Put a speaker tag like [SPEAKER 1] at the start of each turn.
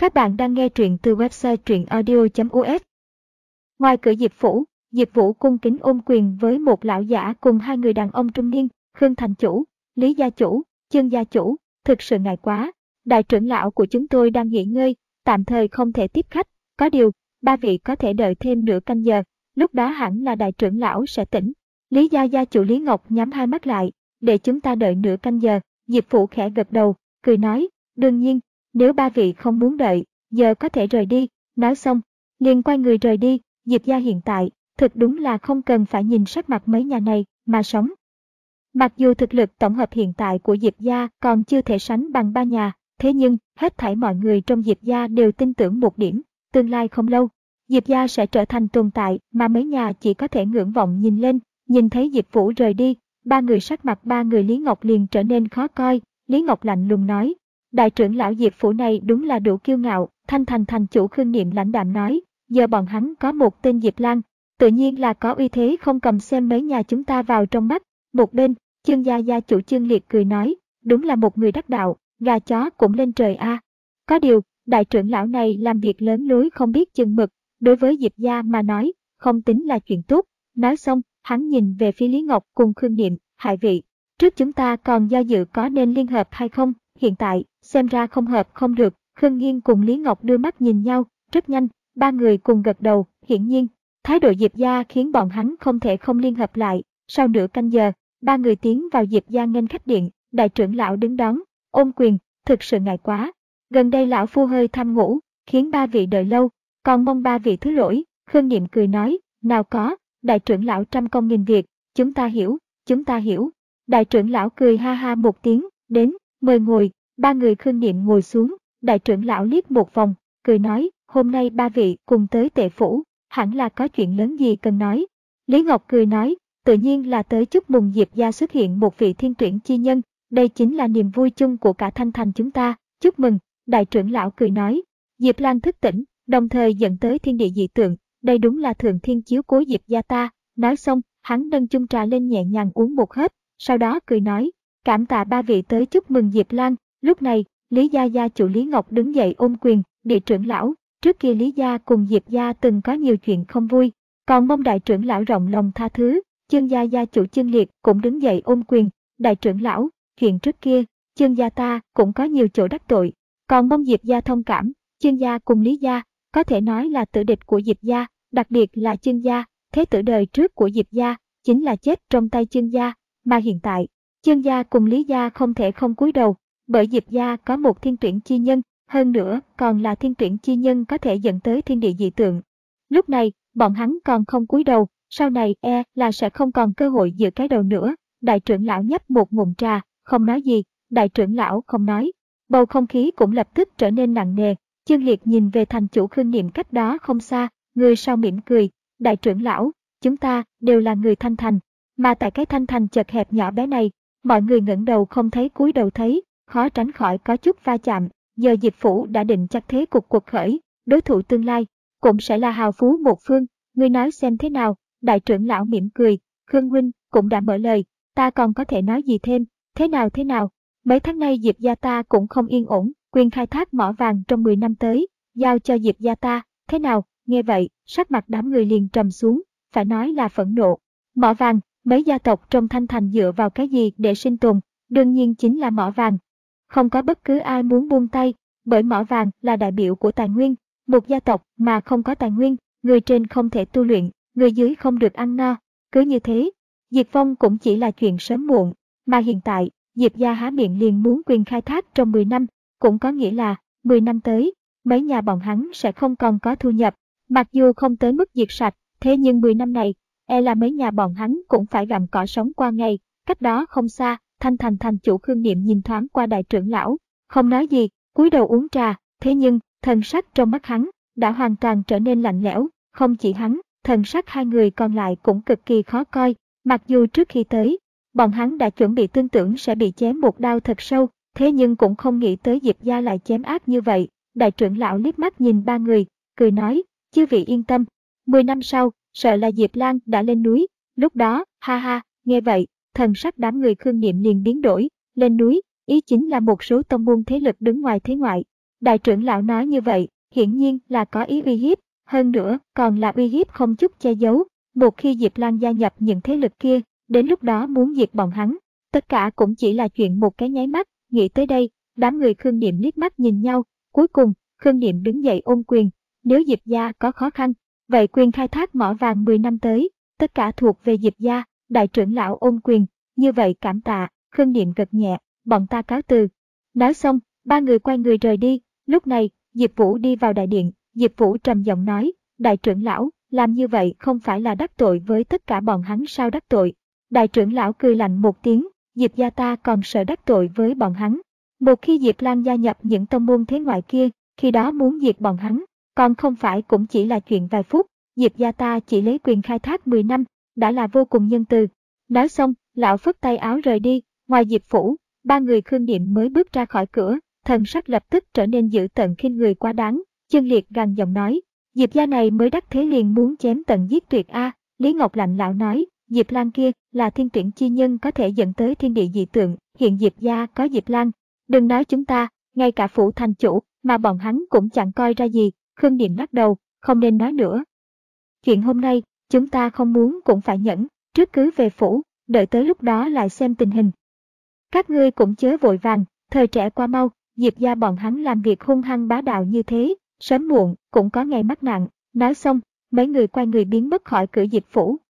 [SPEAKER 1] Các bạn đang nghe truyện từ website truyệnaudio.us. Ngoài cửa Diệp phủ, Diệp Vũ cung kính ôm quyền với một lão giả cùng hai người đàn ông trung niên, Khương thành chủ, Lý gia chủ, Chương gia chủ, thực sự ngại quá. Đại trưởng lão của chúng tôi đang nghỉ ngơi, tạm thời không thể tiếp khách, có điều, ba vị có thể đợi thêm nửa canh giờ, lúc đó hẳn là đại trưởng lão sẽ tỉnh. Lý gia gia chủ Lý Ngọc nhắm hai mắt lại, để chúng ta đợi nửa canh giờ. Diệp Vũ khẽ gật đầu, cười nói, đương nhiên, nếu ba vị không muốn đợi, giờ có thể rời đi. Nói xong, liền quay người rời đi. Diệp gia hiện tại, thực đúng là không cần phải nhìn sắc mặt mấy nhà này mà sống. Mặc dù thực lực tổng hợp hiện tại của Diệp gia còn chưa thể sánh bằng ba nhà, thế nhưng hết thảy mọi người trong Diệp gia đều tin tưởng một điểm, tương lai không lâu, Diệp gia sẽ trở thành tồn tại mà mấy nhà chỉ có thể ngưỡng vọng nhìn lên. Nhìn thấy Diệp Vũ rời đi, sắc mặt ba người Lý Ngọc liền trở nên khó coi. Lý Ngọc lạnh lùng nói, đại trưởng lão Diệp phủ này đúng là đủ kiêu ngạo. Thành chủ Khương Niệm lãnh đạm nói, giờ bọn hắn có một tên Diệp Lan, tự nhiên là có uy thế không cầm xem mấy nhà chúng ta vào trong mắt. Một bên, Chương gia gia chủ Chương Liệt cười nói, đúng là một người đắc đạo, gà chó cũng lên trời a. Có điều, đại trưởng lão này làm việc lớn lối không biết chừng mực, đối với Diệp gia mà nói, không tính là chuyện tốt. Nói xong, hắn nhìn về phía Lý Ngọc cùng Khương Niệm, hai vị, trước chúng ta còn do dự có nên liên hợp hay không, hiện tại, xem ra không hợp không được. Khương Nghiên cùng Lý Ngọc đưa mắt nhìn nhau, rất nhanh, ba người cùng gật đầu. Hiển nhiên, thái độ Diệp gia khiến bọn hắn không thể không liên hợp lại. Sau nửa canh giờ, ba người tiến vào Diệp gia nghênh khách điện, đại trưởng lão đứng đón, ôm quyền, thực sự ngại quá. Gần đây lão phu hơi tham ngủ, khiến ba vị đợi lâu, còn mong ba vị thứ lỗi. Khương Niệm cười nói, nào có, đại trưởng lão trăm công nghìn việc, chúng ta hiểu, chúng ta hiểu. Đại trưởng lão cười ha ha một tiếng, đến, mời ngồi. Ba người Khương Niệm ngồi xuống. Đại trưởng lão liếc một vòng, cười nói, hôm nay ba vị cùng tới Tệ phủ, hẳn là có chuyện lớn gì cần nói. Lý Ngọc cười nói, tự nhiên là tới chúc mừng Diệp gia xuất hiện một vị thiên tuyển chi nhân, đây chính là niềm vui chung của cả Thanh Thành chúng ta, chúc mừng. Đại trưởng lão cười nói, Diệp Lan thức tỉnh, đồng thời dẫn tới thiên địa dị tượng, đây đúng là thượng thiên chiếu cố Diệp gia ta. Nói xong, hắn nâng chung trà lên nhẹ nhàng uống một hớp, sau đó cười nói, cảm tạ ba vị tới chúc mừng Diệp Lan. Lúc này, Lý gia gia chủ Lý Ngọc đứng dậy ôm quyền, địa trưởng lão, trước kia Lý gia cùng Diệp gia từng có nhiều chuyện không vui, còn mong đại trưởng lão rộng lòng tha thứ. Chương gia gia chủ Chương Liệt cũng đứng dậy ôm quyền, đại trưởng lão, chuyện trước kia, Chương gia ta cũng có nhiều chỗ đắc tội, còn mong Diệp gia thông cảm. Chương gia cùng Lý gia, có thể nói là tử địch của Diệp gia, đặc biệt là Chương gia, thế tử đời trước của Diệp gia, chính là chết trong tay Chương gia, mà hiện tại, Chương gia cùng Lý gia không thể không cúi đầu. Bởi Diệp gia có một thiên tuyển chi nhân, hơn nữa còn là thiên tuyển chi nhân có thể dẫn tới thiên địa dị tượng. Lúc này, bọn hắn còn không cúi đầu, sau này là sẽ không còn cơ hội giữ cái đầu nữa. Đại trưởng lão nhấp một ngụm trà, không nói gì. Đại trưởng lão không nói, bầu không khí cũng lập tức trở nên nặng nề. Chương Liệt nhìn về thành chủ Khương Niệm cách đó không xa, người sau mỉm cười, đại trưởng lão, chúng ta đều là người Thanh Thành, mà tại cái Thanh Thành chật hẹp nhỏ bé này, mọi người ngẩng đầu không thấy cúi đầu thấy, khó tránh khỏi có chút va chạm. Giờ Diệp phủ đã định chắc thế cục cuộc khởi, đối thủ tương lai cũng sẽ là hào phú một phương, ngươi nói xem thế nào. Đại trưởng lão mỉm cười, Khương huynh cũng đã mở lời, ta còn có thể nói gì thêm. Thế nào, mấy tháng nay Diệp gia ta cũng không yên ổn, quyền khai thác mỏ vàng trong 10 năm tới, giao cho Diệp gia ta, thế nào? Nghe vậy, sắc mặt đám người liền trầm xuống, phải nói là phẫn nộ. Mỏ vàng, mấy gia tộc trong Thanh Thành dựa vào cái gì để sinh tồn? Đương nhiên chính là mỏ vàng. Không có bất cứ ai muốn buông tay, bởi mỏ vàng là đại biểu của tài nguyên. Một gia tộc mà không có tài nguyên, người trên không thể tu luyện, người dưới không được ăn no. Cứ như thế, diệt vong cũng chỉ là chuyện sớm muộn. Mà hiện tại, Diệp gia há miệng liền muốn quyền khai thác trong 10 năm, cũng có nghĩa là 10 năm tới, mấy nhà bọn hắn sẽ không còn có thu nhập. Mặc dù không tới mức diệt sạch, thế nhưng 10 năm này, là mấy nhà bọn hắn cũng phải gặm cỏ sống qua ngày. Cách đó không xa, thành chủ Khương Niệm nhìn thoáng qua đại trưởng lão, không nói gì, cúi đầu uống trà. Thế nhưng, thần sắc trong mắt hắn đã hoàn toàn trở nên lạnh lẽo. Không chỉ hắn, thần sắc hai người còn lại cũng cực kỳ khó coi. Mặc dù trước khi tới, bọn hắn đã chuẩn bị tin tưởng sẽ bị chém một đao thật sâu, thế nhưng cũng không nghĩ tới Diệp gia lại chém ác như vậy. Đại trưởng lão liếc mắt nhìn ba người, cười nói, chư vị yên tâm, 10 năm sau, sợ là Diệp Lan đã lên núi. Lúc đó, ha ha. Nghe vậy, thần sắc đám người Khương Niệm liền biến đổi. Lên núi, ý chính là một số tông môn thế lực đứng ngoài thế ngoại. Đại trưởng lão nói như vậy, hiển nhiên là có ý uy hiếp, hơn nữa còn là uy hiếp không chút che giấu. Một khi Diệp Lan gia nhập những thế lực kia, đến lúc đó muốn diệt bọn hắn, tất cả cũng chỉ là chuyện một cái nháy mắt. Nghĩ tới đây, đám người Khương Niệm liếc mắt nhìn nhau, cuối cùng, Khương Niệm đứng dậy ôm quyền. Nếu Diệp gia có khó khăn, vậy quyền khai thác mỏ vàng 10 năm tới, tất cả thuộc về Diệp gia. Đại trưởng lão ôm quyền, như vậy cảm tạ. Khương Niệm gật nhẹ, bọn ta cáo từ. Nói xong, ba người quay người rời đi. Lúc này, Diệp Vũ đi vào đại điện. Diệp Vũ trầm giọng nói, đại trưởng lão, làm như vậy không phải là đắc tội với tất cả bọn hắn sao? Đắc tội? Đại trưởng lão cười lạnh một tiếng, Diệp gia ta còn sợ đắc tội với bọn hắn. Một khi Diệp Lan gia nhập những tông môn thế ngoại kia, khi đó muốn diệt bọn hắn, còn không phải cũng chỉ là chuyện vài phút. Diệp gia ta chỉ lấy quyền khai thác 10 năm, đã là vô cùng nhân từ. Nói xong, lão phất tay áo rời đi. Ngoài Diệp phủ, ba người Khương Niệm mới bước ra khỏi cửa, thần sắc lập tức trở nên dữ tợn khinh người quá đáng. Chân Liệt gằn giọng nói, Diệp gia này mới đắc thế liền muốn chém tận giết tuyệt a. Lý Ngọc lạnh lão nói, Diệp Lan kia là thiên tuyển chi nhân có thể dẫn tới thiên địa dị tượng, hiện Diệp gia có Diệp Lan, đừng nói chúng ta, ngay cả phủ thành chủ mà bọn hắn cũng chẳng coi ra gì. Khương Niệm lắc đầu, không nên nói nữa. Chuyện hôm nay, chúng ta không muốn cũng phải nhẫn, trước cứ về phủ, đợi tới lúc đó lại xem tình hình. Các ngươi cũng chớ vội vàng, thời trẻ qua mau, Diệp gia bọn hắn làm việc hung hăng bá đạo như thế, sớm muộn cũng có ngày mắc nạn. Nói xong, mấy người quay người biến mất khỏi cửa Diệp phủ.